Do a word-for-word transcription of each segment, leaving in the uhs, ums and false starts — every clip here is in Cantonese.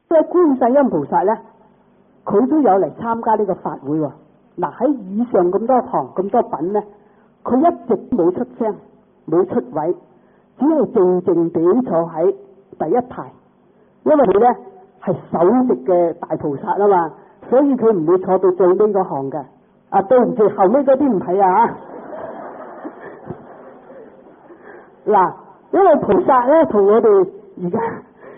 即係觀世音菩薩咧，佢都有嚟參加呢個法會喎。嗱，喺以上咁多堂咁多品咧，佢一直冇出聲，冇出位，只係靜靜地坐喺第一排，因為佢咧係首席嘅大菩薩啊嘛，所以佢唔會坐到最尾嗰行嘅。啊，對唔住，後尾嗰啲唔係啊。嗱，因為菩薩咧同我哋而家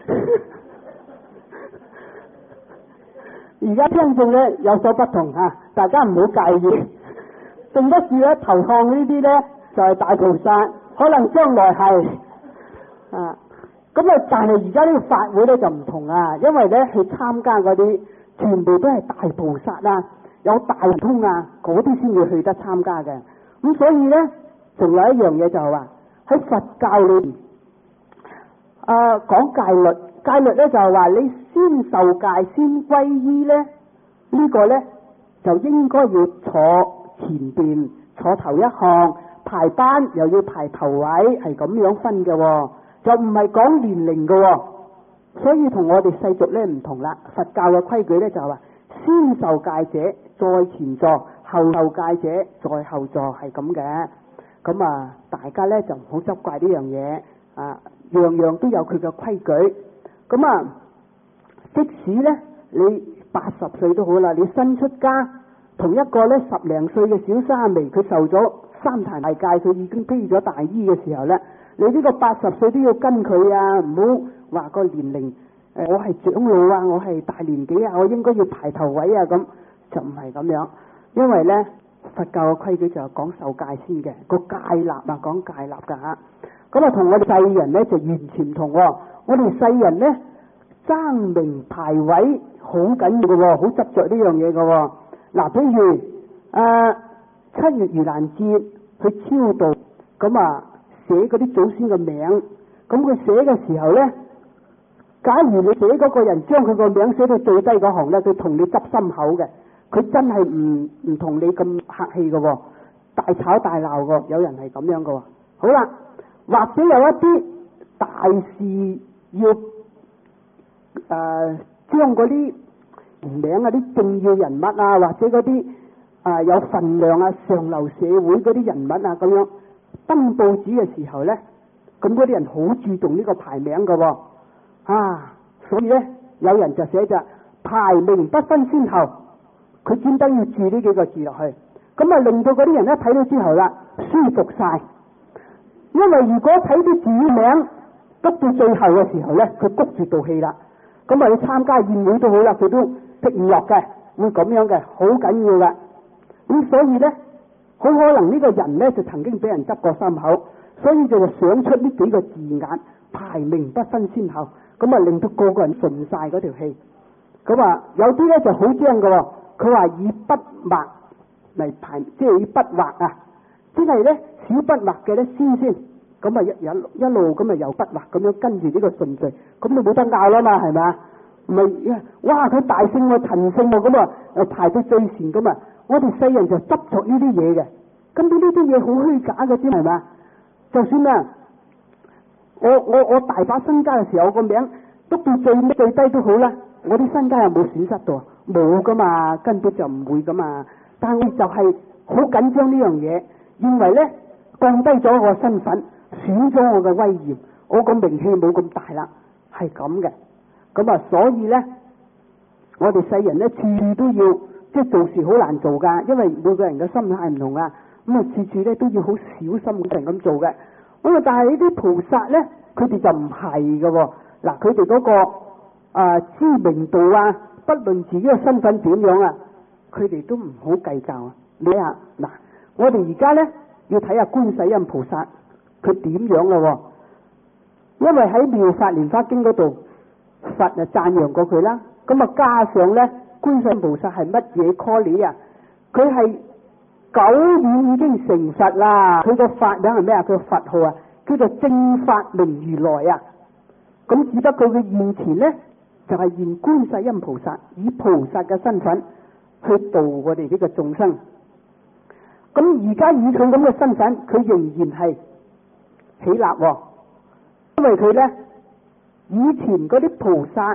而家聽眾咧有所不同啊，大家唔好介意。正得住咧頭項呢啲咧就係大菩薩，可能將來係啊。咁啊，但係而家呢個法會咧就唔同啊，因為咧去參加嗰啲全部都係大菩薩啊，有大通啊，嗰啲先會去得參加嘅。咁所以咧，仲有一樣嘢就係話喺佛教裏邊，誒講戒律，戒律咧就係話你先受戒先皈依咧，呢個咧就應該要坐前邊，坐頭一項，排班又要排頭位，係咁樣分嘅喎，就唔係講年齡嘅喎。所以同我哋世俗咧唔同啦，佛教嘅規矩咧就係話先受戒者在前座，後受戒者在後座，係咁嘅。咁啊，大家咧就唔好執怪呢樣嘢啊，樣樣都有佢嘅規矩。咁啊，即使咧你八十歲都好啦，你新出家，同一個咧十零歲嘅小沙彌，佢受咗三壇大戒，佢已經披咗大衣嘅時候咧，你呢個八十歲都要跟佢啊，唔好話個年齡。誒，我係長老啊，我係大年紀啊，我應該要排頭位啊，咁就唔係咁樣。因為咧佛教嘅規矩就係講受戒先嘅，個戒律啊講戒律噶吓。咁啊同我哋世人咧就完全唔同喎。我哋世人咧爭名排位好緊要嘅喎，好執着呢樣嘢嘅喎。嗱，譬如誒、呃、七月盂蘭節去超度，咁啊寫嗰啲祖先嘅名，咁佢寫嘅時候咧，假如你寫嗰個人將佢個名寫到最低嗰行咧，佢同你執心口嘅，佢真係唔唔同你咁客氣嘅，大吵大鬧嘅，有人係咁樣嘅。好啦，或者有一啲大事要誒、呃、將嗰啲名啊、啲重要人物啊，或者嗰啲啊有份量啊、上流社會嗰啲人物啊咁樣登報紙嘅時候咧，咁嗰啲人好注重呢個排名嘅。啊，所以咧有人就寫着排名不分先後，佢專登要注呢幾個字落去，咁啊令到嗰啲人一睇到之後啦舒服晒。因為如果睇啲字名得到最後嘅時候咧，佢谷住道氣啦，咁啊要參加宴會都好啦，佢都剔唔落嘅，會咁樣嘅，好緊要嘅。咁所以咧，好可能呢個人咧就曾經俾人執過心口，所以就想出呢幾個字眼，排名不分先後。咁啊，令到個個人順晒嗰條氣。咁啊，有啲咧就好精嘅，佢話以筆畫嚟排，即係以筆畫啊，即係咧小筆畫嘅咧先先。咁啊，一一一路咁啊，有筆畫咁樣跟住呢個順序，咁你冇得拗啦嘛，係咪啊？唔係，哇！佢大聖喎，陳聖喎，咁啊，誒排到最前咁啊，我哋世人就執着呢啲嘢嘅，咁呢啲嘢好虛假嘅啫，係咪啊？就算啊。我我我大把身家嘅時候，我個名督到最尾最低都好啦，我啲身家又冇損失到，冇噶嘛，根本就唔會噶嘛。但係就係好緊張呢樣嘢，認為咧降低咗我身份，損咗我嘅威嚴，我個名氣冇咁大啦，係咁嘅。咁啊，所以咧，我哋世人咧處處都要，即係做事好難做噶，因為每個人嘅心態唔同啊。咁啊，處處咧都要好小心咁咁做嘅。咁啊！但係呢啲菩薩咧，佢哋就唔係嘅。嗱，佢哋嗰個啊、呃、知名度啊，不論自己嘅身份點樣啊，佢哋都唔好計較啊。你啊，嗱，我哋而家咧要睇下觀世音菩薩佢點樣嘅。因為喺《妙法蓮華經》嗰度，佛啊讚揚過佢啦。咁啊，加上咧，觀世音菩薩係乜嘢 call 啊？佢係久遠已經成佛啦，佢個法名係咩啊？佢個佛號啊，叫做正法明如來啊。咁只不過佢現前咧，就係、是、現觀世音菩薩，以菩薩嘅身份去度我哋呢個眾生。咁而家以佢咁嘅身份，佢仍然係起立、哦，因為佢咧以前嗰啲菩薩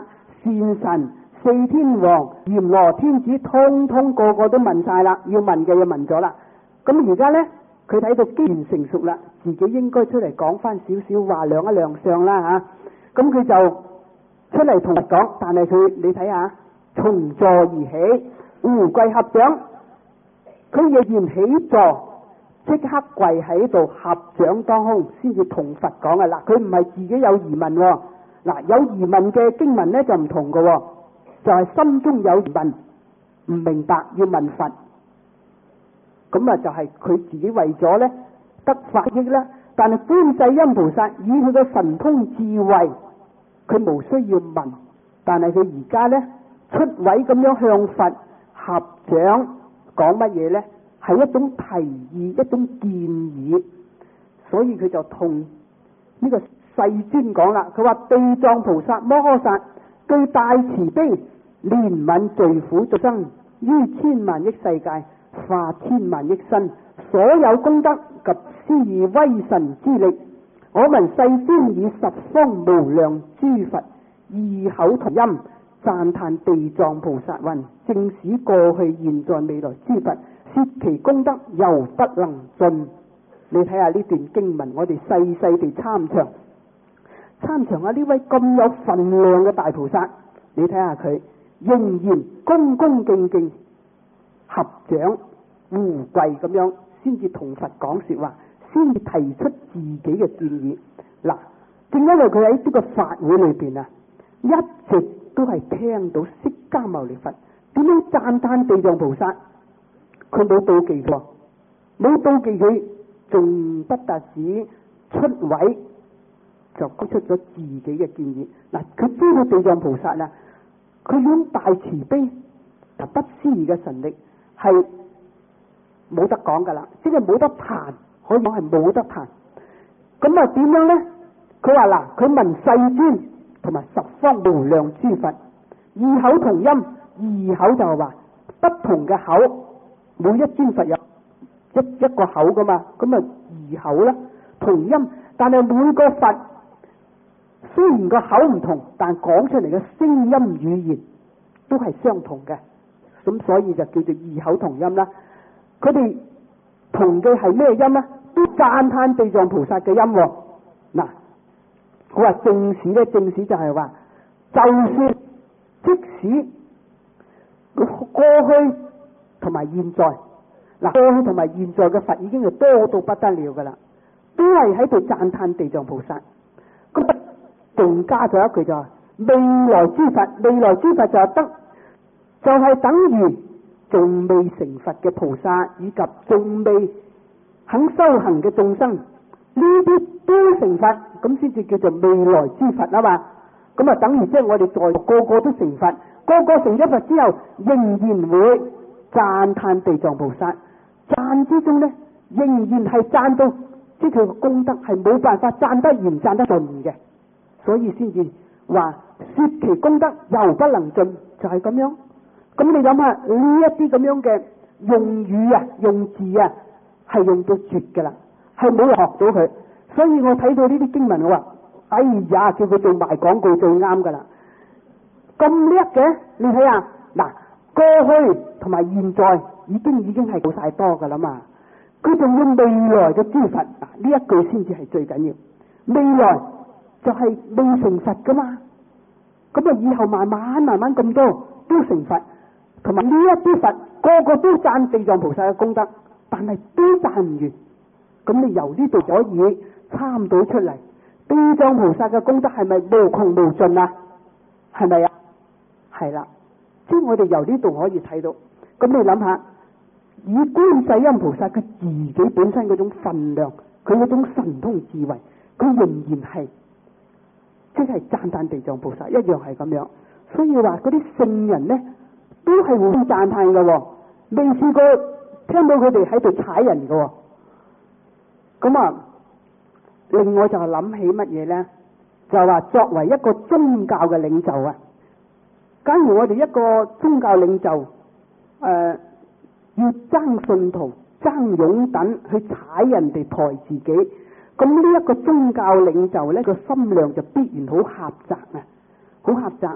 善神、四天王、閻羅天子，通通個個都問晒啦，要問嘅要問咗啦。咁而家呢，佢睇到機緣成熟啦，自己應該出嚟講翻少少話，亮一亮相啦吓。咁、啊、佢就出嚟同佛講，但係佢你睇下，從座而起，胡跪合掌，佢亦然起座，即刻跪喺度合掌當空，先至同佛講啊！嗱，佢唔係自己有疑問喎，嗱，有疑問嘅經文呢就唔同嘅喎，就係、是、心中有疑問，唔明白要問佛，咁啊就係佢自己為咗呢得法益啦。但係觀世音菩薩以佢嘅神通智慧，佢無需要問，但係佢而家呢出位咁樣向佛合掌講乜嘢呢？係一種提議，一種建議，所以佢就同呢個世尊講啦。佢話地藏菩薩摩訶薩具大慈悲，憐憫罪苦眾生，於千萬億世界化千萬億身，所有功德及施以威神之力，我聞世尊以十方無量諸佛異口同音讚歎地藏菩薩云：正使過去現在未來諸佛說其功德猶不能盡。你睇下呢段經文，我哋細細地參詳參詳下呢位咁有份量嘅大菩薩，你睇下佢仍然恭恭敬敬合掌胡跪咁樣，先至同佛講說話，先至提出自己嘅建議。嗱，正因為佢喺呢個法會裏邊啊，一直都係聽到釋迦牟尼佛點樣讚歎地藏菩薩。佢冇妒忌過，冇妒忌佢，仲不特止出位，就講出咗自己嘅建議。嗱，佢知道地藏菩薩啊，佢用大慈悲同不思議嘅神力係冇得講噶啦，即係冇得彈，可以講係冇得彈。咁啊點樣呢？佢話嗱，佢聞世尊同埋十方無量諸佛異口同音，異口就係話不同嘅口。每一尊佛有一一個口噶嘛，咁啊異口啦，同音，但係每個佛雖然個口唔同，但講出嚟嘅聲音語言都係相同嘅，咁所以就叫做異口同音啦。佢哋同嘅係咩音呢？都讚歎地藏菩薩嘅音。嗱，我話正史咧，正史就係話，就算即使過去同埋現在，嗱，過去同埋現在嘅佛已經係多到不得了噶啦，都係喺度讚歎地藏菩薩。咁仲加咗一句就係未來諸佛，未來諸佛就係得，就係、是、等於仲未成佛嘅菩薩，以及仲未肯修行嘅眾生，呢啲都成佛，咁先至叫做未來諸佛啊嘛。咁啊，等於即係我哋在個個都成佛，個個成咗佛之後，仍然會讚歎地藏菩薩，讚之中呢，仍然係讚到，即係佢個功德係冇辦法讚得完、讚得盡嘅，所以先至話說其功德猶不能盡，就係咁樣。咁你諗下呢一啲咁樣嘅用語啊、用字啊，係用到絕噶啦，係冇人學到佢。所以我睇到呢啲經文，我話：哎呀，叫佢做賣廣告最啱噶啦！咁叻嘅，你睇下嗱。過去同埋現在已經已經係好晒多噶啦嘛，佢仲要未來嘅諸佛，嗱呢一句先至係最緊要。未來就係未成佛噶嘛，咁啊以後慢慢慢慢咁多都成佛，同埋呢一啲佛個個都讚地藏菩薩嘅功德，但係都讚唔完。咁你由呢度可以參到出嚟，地藏菩薩嘅功德係咪無窮無盡啊？係咪啊？係啦。即係我哋由呢度可以睇到，咁你諗下，以觀世音菩薩佢自己本身嗰種分量，佢嗰種神通智慧，佢仍然係即係讚歎地藏菩薩一樣係咁樣。所以話嗰啲聖人呢，都係互相讚歎嘅，未試過聽到佢哋喺度踩人嘅。咁啊，另外就係諗起乜嘢呢？就係話作為一個宗教嘅領袖啊。假如我哋一個宗教領袖，誒、呃、要爭信徒、爭擁躉去踩人哋、抬自己，咁呢一個宗教領袖呢個心量就必然好狹窄啊，好狹窄。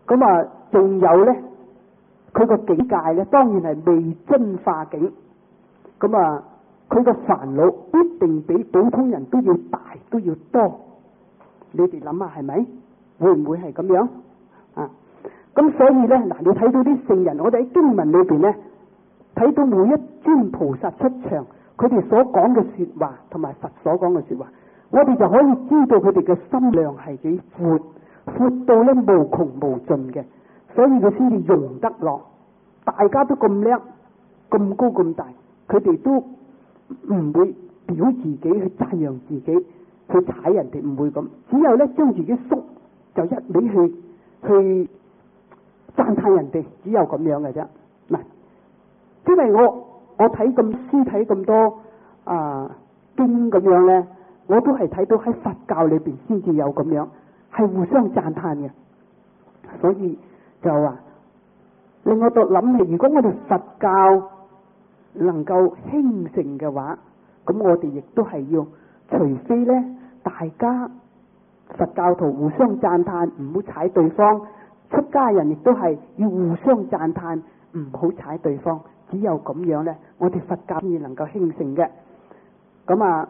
咁啊，仲有咧，佢個境界咧，當然係未真化境。咁啊，佢個煩惱必定比普通人都要大，都要多。你哋諗下係咪？會唔會係咁樣啊？咁所以咧，嗱，你睇到啲聖人，我哋喺經文裏邊咧，睇到每一尊菩薩出場，佢哋所講嘅說話，同埋佛所講嘅說話，我哋就可以知道佢哋嘅心量係幾闊，闊到咧無窮無盡嘅，所以佢先至容得落。大家都咁叻，咁高咁大，佢哋都唔會表自己去讚揚自己，去踩人哋，唔會咁。只有咧將自己縮，就一味去去讚嘆人哋，只有咁樣嘅啫。嗱，因為我我睇咁書睇咁多啊經咁樣咧，我都係睇到喺佛教裏邊先至有咁樣，係互相讚嘆嘅。所以就話令我度諗起，如果我哋佛教能夠興盛嘅話，咁我哋亦都係要，除非咧大家佛教徒互相讚嘆，唔好踩對方；出家人亦都係要互相讚嘆，唔好踩對方。只有咁樣咧，我哋佛教先至能夠興盛嘅。咁啊，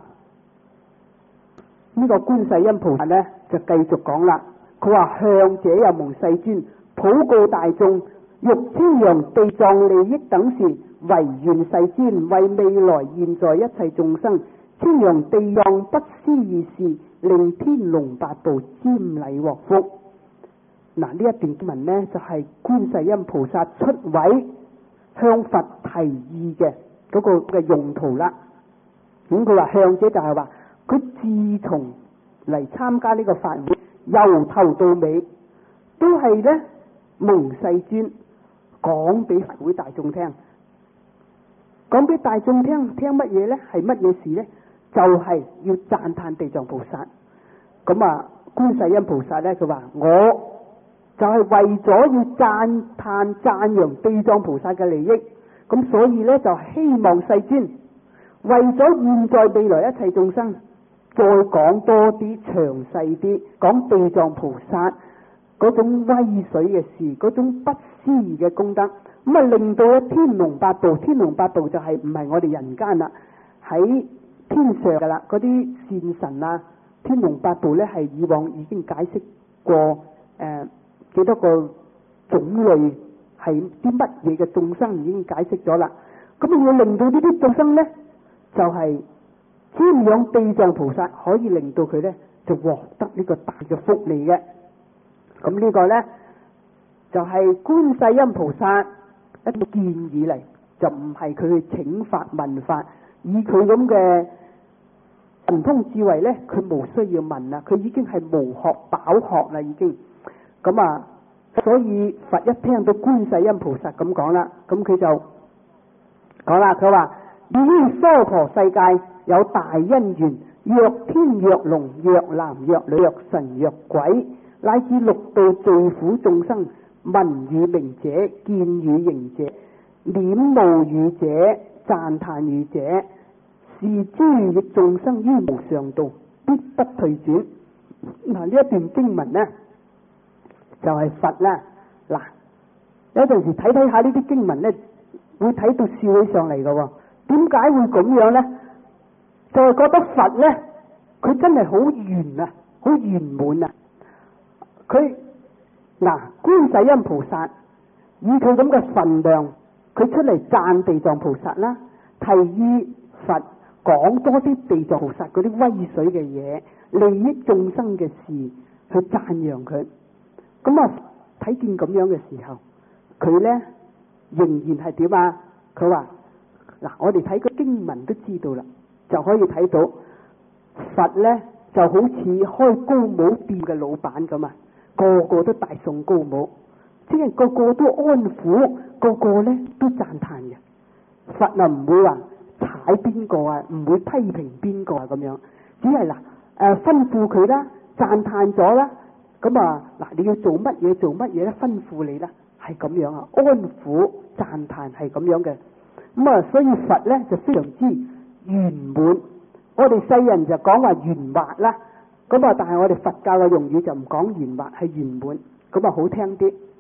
呢個觀世音菩薩咧就繼續講啦。佢話向者有蒙世尊，普告大眾，欲宣揚地藏利益等事，唯願世尊為未來現在一切眾生宣揚地藏不思議事，令天龍八部瞻禮獲福。嗱，呢一段經文呢，就係、是、觀世音菩薩出位向佛提議嘅嗰個嘅用途啦。咁佢話向者就係話佢自從嚟參加呢個法會，由頭到尾都係呢蒙世尊講俾法會大眾聽，講俾大眾聽聽乜嘢呢？係乜嘢事呢？就係、是、要讚歎地藏菩薩。咁啊，觀世音菩薩呢，佢話我就係為咗要讚歎讚揚地藏菩薩嘅利益，咁所以呢，就希望世尊為咗現在未來一切眾生，再講多啲詳細啲，講地藏菩薩嗰種威水嘅事，嗰種不思議嘅功德，咁啊令到咧天龍八部，天龍八部就係唔係我哋人間啦，喺天上噶啦，嗰啲善神啊，天龍八部咧係以往已經解釋過誒、呃、幾多個種類係啲乜嘢嘅眾生已經解釋咗啦，咁要令到呢啲眾生咧就係瞻仰地藏菩薩，可以令到佢咧就獲得呢個大嘅福利嘅。咁呢個咧就係、是、觀世音菩薩一個建議嚟，就唔係佢去請法問法，以佢咁嘅神通智慧咧，佢無需要問啦，佢已經係無學飽學啦，已經。咁啊，所以佛一聽到觀世音菩薩咁講啦，咁佢就講啦，佢話於娑婆世界有大因緣，若天若龍若男若女若神若鬼，乃至六道罪苦眾生，聞與名者，見與形者，念慕語者，讚歎語者，是諸逆眾生於無上道，必不退轉。嗱，呢一段經文呢，就係、是、佛啦。嗱，有陣時睇睇下呢啲經文呢，會睇到笑起上嚟嘅。點解會咁樣呢？就係、是、覺得佛呢，佢真係好圓啊，好圓滿啊。佢嗱，觀世音菩薩以佢咁嘅份量，佢出嚟讚地藏菩薩啦，提議佛講多啲地藏菩薩嗰啲威水嘅嘢，利益眾生嘅事，去讚揚佢。咁啊，睇見咁樣嘅時候，佢咧仍然係點啊？佢話嗱，我哋睇個經文都知道啦，就可以睇到佛咧就好似開高帽店嘅老闆咁啊。個個都大送高帽，即係個個都安撫，個個咧都讚歎嘅。佛啊唔會話踩邊個啊，唔會批評邊個啊咁樣，只係嗱誒吩咐佢啦，讚歎咗啦，咁啊嗱你要做乜嘢做乜嘢咧，吩咐你啦，係咁樣啊，安撫讚歎係咁樣嘅。咁啊，所以佛咧就非常之圓滿，我哋世人就講話圓滑啦。咁啊，但係我哋佛教嘅用語就唔講圓滑，係圓滿，咁啊好聽啲。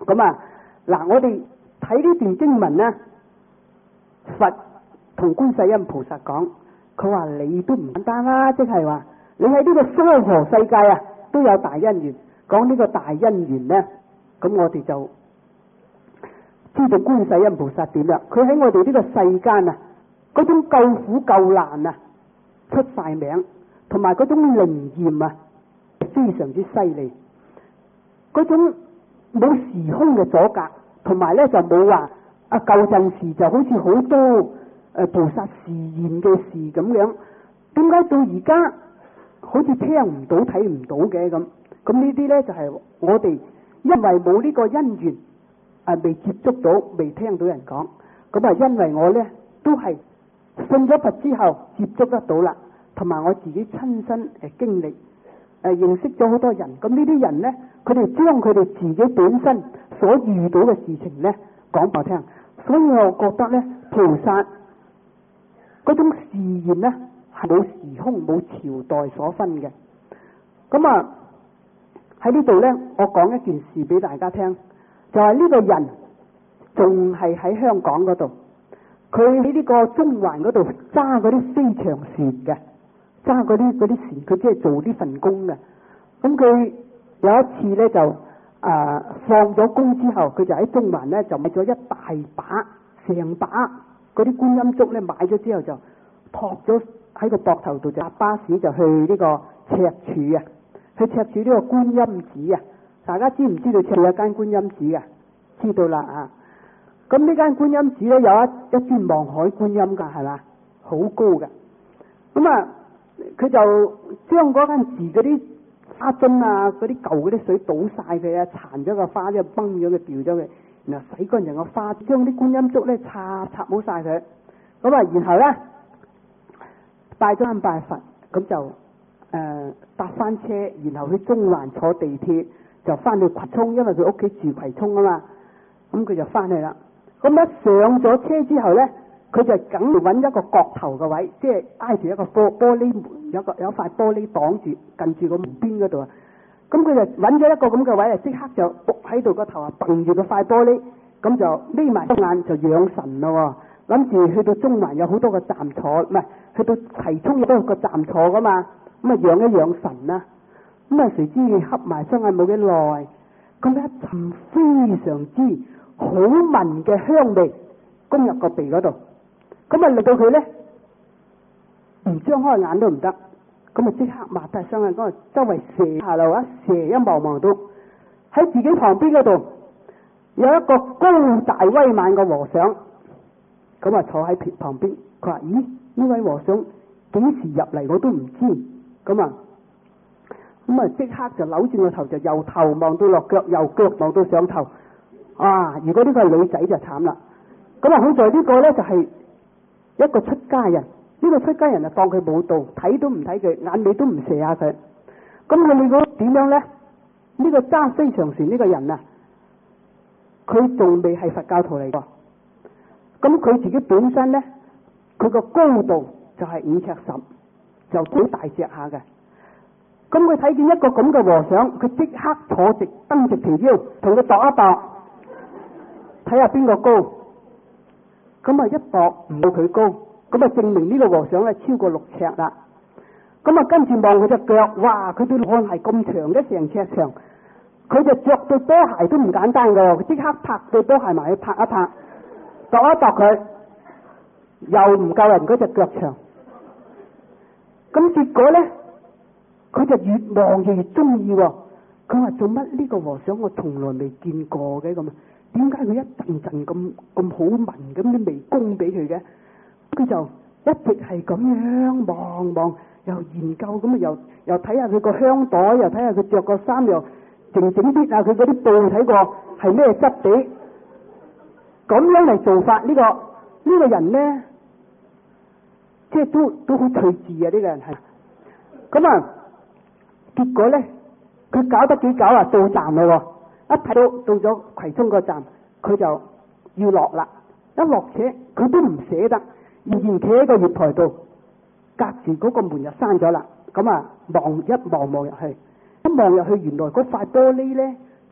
咁啊，嗱，我哋睇呢段經文咧，佛同觀世音菩薩講，佢話你都唔簡單啦，即係話你喺呢個娑婆世界啊，都有大因緣。講呢個大因緣咧，咁我哋就知道觀世音菩薩點啦。佢喺我哋呢個世間啊，嗰種救苦救難啊，出晒名，同埋嗰種靈驗啊，非常之犀利。嗰種冇時空嘅阻隔，同埋咧就冇話啊舊陣時就好似好多誒、呃、菩薩示現嘅事咁樣。點解到而家好似聽唔到睇唔到嘅咁？咁呢啲咧就係、是、我哋因為冇呢個因緣啊，未接觸到，未聽到人講。咁啊，因為我咧都係信咗佛之後接觸得到啦，同埋我自己親身誒經歷誒、呃、認識咗好多人。咁呢啲人咧，佢哋將佢哋自己本身所遇到嘅事情咧講俾我聽，所以我覺得咧菩薩嗰種示現咧係冇時空冇朝代所分嘅。咁啊喺呢度咧，我講一件事俾大家聽，就係、是、呢個人仲係喺香港嗰度，佢喺呢個中環嗰度揸嗰啲飛翔船嘅，揸嗰啲嗰啲船，佢即係做呢份工嘅。咁佢有一次咧就誒、呃、放咗工之後，佢就喺中環咧就買咗一大把成把嗰啲觀音竹咧，買咗之後就托咗喺個膊頭度，就搭巴士就去呢個赤柱啊，去赤柱呢個觀音寺啊。大家知唔知道赤柱有間觀音寺啊？知道啦啊！咁呢間觀音寺咧有一一尊望海觀音噶，係嘛？好高嘅。咁啊，佢就將嗰間寺嗰啲花樽啊，嗰啲舊嗰啲水倒晒佢啊，殘咗個花咧，崩咗佢，掉咗佢，然後洗乾淨個花，將啲觀音竹咧插插好晒佢。咁啊，然後咧拜咗拜佛，咁就誒、呃、搭翻車，然後去中環坐地鐵，就翻去葵涌，因為佢屋企住葵涌啊嘛。咁佢就翻去啦。咁一上咗車之後咧，佢就梗要揾一個角頭嘅位，即係挨住一個玻玻璃門，有個有塊玻璃擋住，近住個門邊嗰度啊。咁佢就揾咗一個咁嘅位啊，即刻就伏喺度個頭啊，掟住個塊玻璃，咁就眯埋隻眼就養神咯。諗住去到中環有好多個站坐，唔係去到葵涌有多個站坐噶嘛，咁啊養一養神啦。咁啊誰知瞌埋雙眼冇幾耐，咁一陣非常之好聞嘅香味攻入個鼻嗰度，咁啊令到佢咧唔張開眼都唔得，咁啊即刻擘大雙眼，嗰周圍射下路啊，射一望望到喺自己旁邊嗰度有一個高大威猛嘅和尚，咁啊坐喺旁邊。佢話：咦，呢位和尚幾時入嚟我都唔知。咁啊咁啊即刻就扭轉個頭，就由頭望到落腳，由腳望到上頭。啊！如果呢個係女仔就慘啦。咁啊，好在呢個咧就係一個出家人。呢個出家人啊，當佢冇道，睇都唔睇佢，眼尾都唔射下佢。咁佢你估點樣咧？呢個揸飛翔船呢個人啊，佢仲未係佛教徒嚟㗎。咁佢自己本身咧，佢個高度就係五尺十，就好大隻下嘅。咁佢睇見一個咁嘅和尚，佢即刻坐直，蹬直條腰，同佢度一度。睇下邊個高，咁啊一度唔到佢高，咁啊證明呢個和尚咧超過六尺啦。咁啊跟住望佢隻腳，哇！佢對漢鞋咁長嘅，成尺長，佢就着對波鞋都唔簡單噶，佢即刻拍對波鞋埋去拍一拍，度一度佢，又唔夠人嗰隻腳長。咁結果咧，佢就越望就越中意。佢話：做乜呢個和尚我從來未見過嘅咁啊？點解佢一陣陣咁咁好聞咁啲微供俾佢嘅？佢就一直係咁樣望望，又研究咁啊，又又睇下佢個香袋，又睇下佢着個衫，又靜靜啲啊佢嗰啲布睇過係咩質地，咁樣嚟做法。呢個呢個人咧，即係都都好趣致啊！呢個人係咁啊，結果咧佢搞得幾久啊？到站咯。一睇到到咗葵涌個站，佢就要落啦。一落車，佢都唔捨得，仍然企喺個月台度，隔住嗰個門就閂咗啦。咁啊，望一望望入去，一望入去，原來嗰塊玻璃咧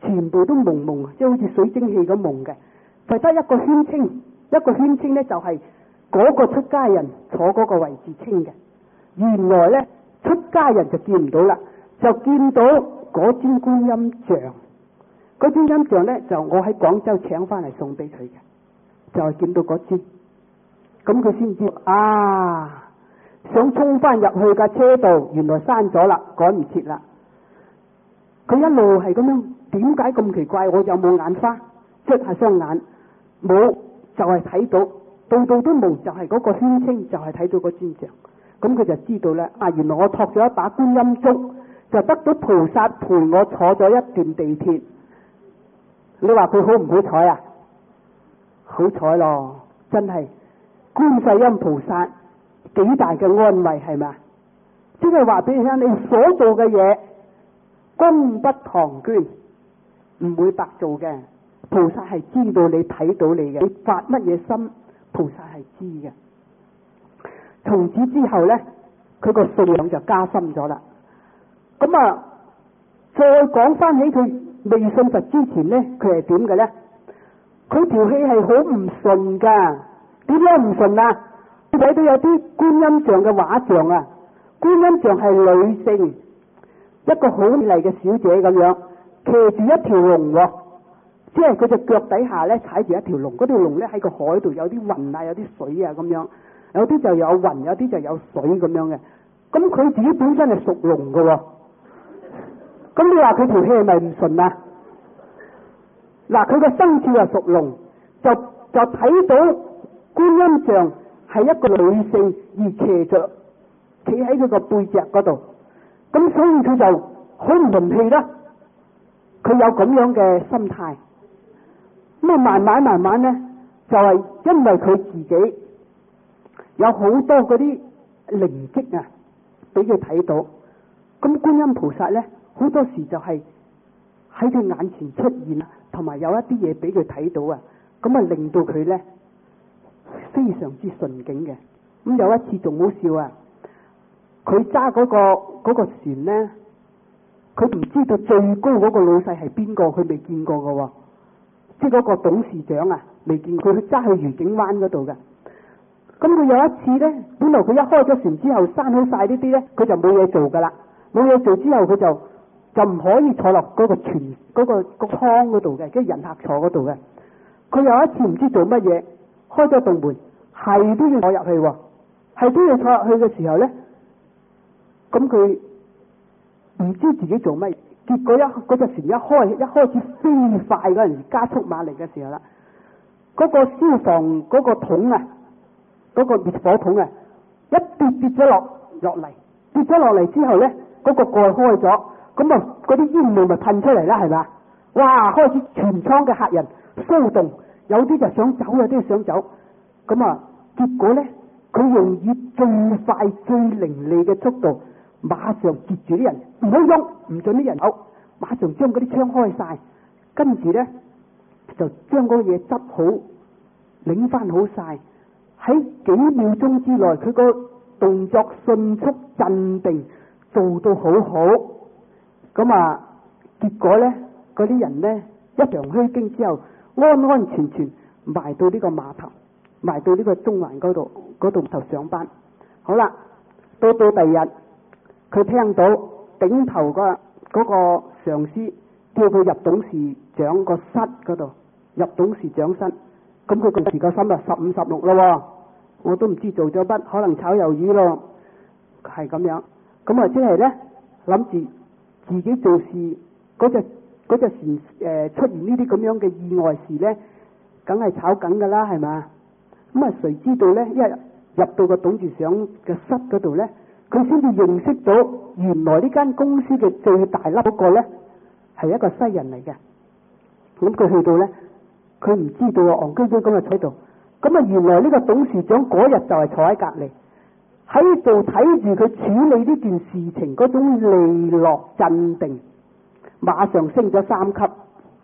全部都蒙蒙，即係好似水蒸氣咁蒙嘅，就得一個圈清，一個圈清咧就係嗰個出家人坐嗰個位置清嘅。原來咧出家人就見唔到啦，就見到嗰尊觀音像。嗰尊音像咧就我喺廣州請翻嚟送俾佢嘅，就係見到嗰尊，咁佢先知啊，想衝翻入去架車度，原來閂咗啦，趕唔切啦。佢一路係咁樣，點解咁奇怪？我有冇眼花？捽下雙眼，冇，就係睇到，度度都冇，就係嗰個圈清，就係睇到嗰尊像。咁佢就知道咧，啊，原來我托咗一把觀音竹，就得到菩薩陪我坐咗一段地鐵。你話佢好唔好彩啊？好彩咯，真係觀世音菩薩幾大嘅安慰，係咪？即係話俾你聽，你所做嘅嘢功不唐捐，唔會白做嘅。菩薩係知道你睇到你嘅，你發乜嘢心，菩薩係知嘅。從此之後呢，佢個信仰就加深咗啦。咁啊，再講翻起佢未信佛之前呢，佢係點嘅呢？佢條氣係好唔順噶。點解唔順啊？你睇到有啲觀音像嘅畫像啊，觀音像係女性，一個好美麗嘅小姐咁樣，騎住一條龍喎，即係佢隻腳底下咧踩住一條龍，嗰條龍咧喺個海度有啲雲啊，有啲水啊咁樣，有啲就有雲，有啲就有水咁樣嘅。咁佢自己本身係屬龍嘅喎。咁你話佢條氣係咪唔順啊？嗱，佢個生肖係屬龍，就就睇到觀音像係一個女性而騎着，企喺佢個背脊嗰度，咁所以佢就好唔順氣啦。佢有咁樣嘅心態，咁啊慢慢慢慢咧，就係因為佢自己有好多嗰啲靈跡啊，俾佢睇到。咁觀音菩薩咧，好多時就係喺佢眼前出現，同埋有一啲嘢俾佢睇到啊，咁啊令到佢咧非常之順境嘅。咁有一次仲好笑啊，佢揸嗰個嗰個船咧，佢唔知道最高嗰個老細係邊個，佢未見過嘅喎，即係嗰個董事長啊，未見過。佢揸去愉景灣嗰度嘅。咁佢有一次咧，本來佢一開咗船之後閂好晒呢啲咧，佢就冇嘢做噶啦，冇嘢做之後佢就就唔可以坐落嗰個船嗰、嗰個、嗰個艙嗰度嘅，即係人客坐嗰度嘅。佢有一次唔知做乜嘢，開咗道門，係都要坐入去喎，係都要坐入去嘅時候咧，咁佢唔知自己做乜，結果一嗰隻船一開一開始飛快嗰陣時，加速馬力嘅時候啦，嗰、嗰個消防嗰個桶啊，嗰、嗰個滅火筒啊，一跌跌咗落落嚟，跌咗落嚟之後咧，嗰、嗰個蓋開咗，咁啊嗰啲煙霧咪噴出嚟啦，係嘛？哇！開始全艙嘅客人騷動，有啲就想走，有啲就想走，咁啊結果咧，佢用以最快最伶俐嘅速度，馬上截住啲人，唔好喐，唔准啲人走，馬上將嗰啲窗開晒，跟住咧就將嗰個嘢執好，擰翻好晒，喺幾秒鐘之內，佢個動作迅速鎮定，做到好好，咁啊結果咧，嗰啲人咧一場虛驚之後，安安全全埋到呢個碼頭，埋到呢個中環嗰度嗰度頭上班。好啦，到到第二日，佢聽到頂頭個嗰個上司叫佢入董事長個室嗰度，入董事長室。咁佢嗰時個心啊十五十六咯，我都唔知做咗乜，可能炒魷魚咯，係咁樣。咁啊即係咧諗住自己做事嗰隻嗰隻船誒出現呢啲咁樣嘅意外事咧，梗係炒緊噶啦，係嘛？咁啊誰知道咧，一入到個董事長嘅室嗰度咧，佢先至認識到原來呢間公司嘅最大粒嗰個咧係一個西人嚟嘅。咁佢去到咧，佢唔知道啊，戇居居咁啊坐喺度。咁啊原來呢個董事長嗰日就係坐喺隔籬，喺度睇住佢處理呢件事情嗰種利落鎮定，馬上升咗三級，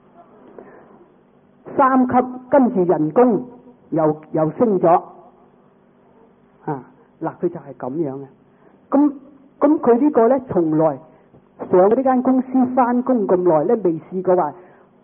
三級跟住人工又又升咗啊！嗱，佢就係咁樣嘅。咁咁佢呢個咧，從來上呢間公司翻工咁耐咧，未試過話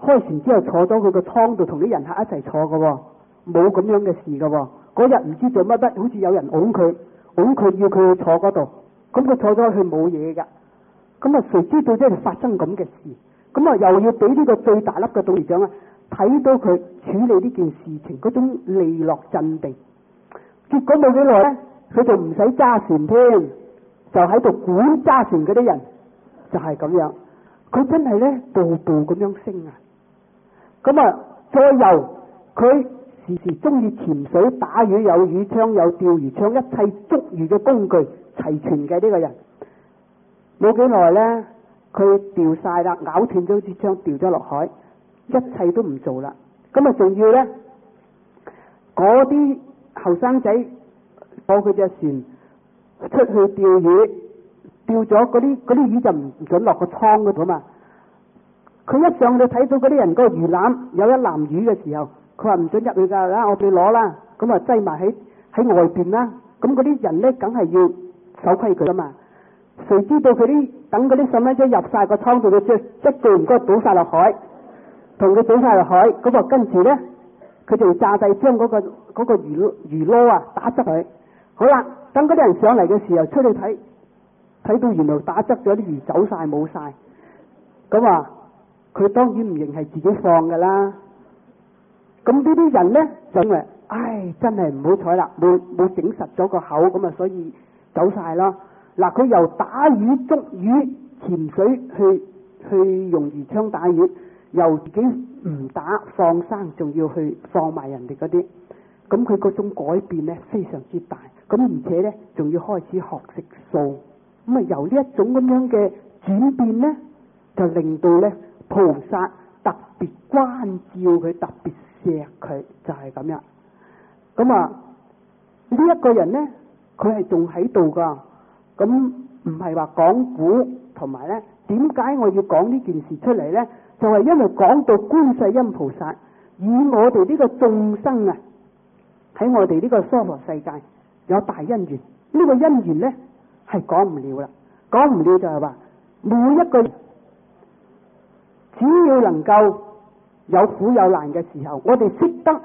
開船之後坐咗佢個艙度同啲人客一齊坐嘅喎，冇咁樣嘅事嘅喎。嗰日唔知做乜乜，好似有人擁佢，擁佢要佢去坐嗰度，咁佢坐咗去冇嘢㗎。咁啊，誰知道即係發生咁嘅事？咁啊，又要俾呢個最大粒嘅董事長啊睇到佢處理呢件事情嗰種利落鎮定。結果冇幾耐咧，佢就唔使揸船添，就喺度管揸船嗰啲人，就係咁樣。佢真係咧步步咁樣升啊！咁啊，再由佢時時中意潛水、打魚，有魚槍、有釣魚槍，一切捉魚嘅工具齊全嘅呢個人。冇幾耐咧，佢掉晒啦，咬斷咗支槍，掉咗落海，一切都唔做啦。咁啊，仲要咧嗰啲後生仔坐佢隻船出去釣魚，釣咗嗰啲嗰啲魚就唔唔准落個倉嗰度嘛。佢一上去睇到嗰啲人嗰個魚籃有一籃魚嘅時候，佢話唔准入去㗎啦，我哋攞啦。咁啊擠埋喺喺外邊啦。咁嗰啲人咧，梗係要守規矩㗎嘛。誰知道佢啲等嗰啲細蚊仔入晒個倉度，佢即即句唔該倒晒落海，同佢倒晒落海。咁啊跟住咧，佢就炸低將嗰個嗰個魚魚籮啊打側佢。好啦，等嗰啲人上嚟嘅時候出去睇，睇到原來打側咗啲魚走晒冇晒。咁啊，佢當然唔認係自己放㗎啦。咁呢啲人咧就因為唉真係唔好彩啦，冇冇整實咗個口，咁啊所以走晒咯。嗱，佢由打魚、捉魚、潛水去去用魚槍打魚，由自己唔打放生，仲要去放埋人哋嗰啲，咁佢嗰種改變咧非常之大。咁而且咧仲要開始學識數，咁啊由呢一種咁樣嘅轉變咧，就令到咧菩薩特別關照佢，特別錫佢，就係咁樣。咁啊呢一個人咧，佢係仲喺度噶。咁唔係話講古，同埋咧點解我要講呢件事出嚟咧？就係、是、因為講到觀世音菩薩以我哋呢個眾生啊，喺我哋呢個娑婆世界有大因緣，呢、這個因緣咧係講唔了啦，講唔了就係話每一個人只要能夠有苦有難嘅時候，我哋識得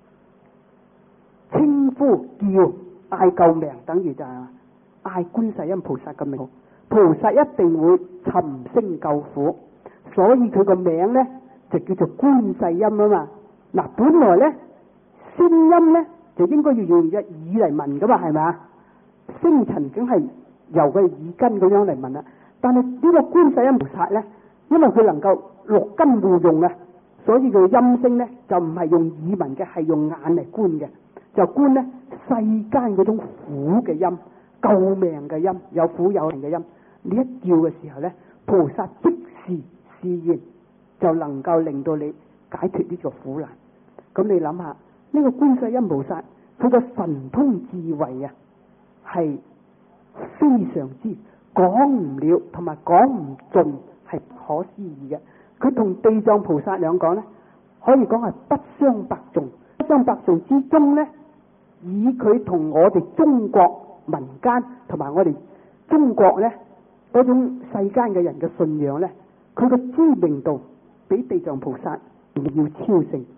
稱呼叫嗌救命，等於就係、是。嗌觀世音菩薩嘅名，菩薩一定會尋聲救苦，所以佢個名咧就叫做觀世音啊嘛。嗱，本來咧聲音咧就應該要用隻耳嚟聞噶嘛，係咪啊？聲塵梗係由佢耳根咁樣嚟聞啦。但係呢個觀世音菩薩咧，因為佢能夠六根互用啊，所以佢音聲咧就唔係用耳聞嘅，係用眼嚟觀嘅，就觀咧世間嗰種苦嘅音。救命嘅音，有苦有命嘅音，你一叫嘅時候咧，菩薩即時示現，就能夠令到你解脫呢個苦難。咁你諗下，呢、這個觀世音菩薩佢個神通智慧啊，係非常之講唔了，同埋講唔盡，係不可思議嘅。佢同地藏菩薩兩個咧，可以講係不相伯仲。不相伯仲之中咧，以佢同我哋中國民間同埋我哋中國咧嗰種世間嘅人嘅信仰咧，佢嘅知名度比地藏菩薩要超勝。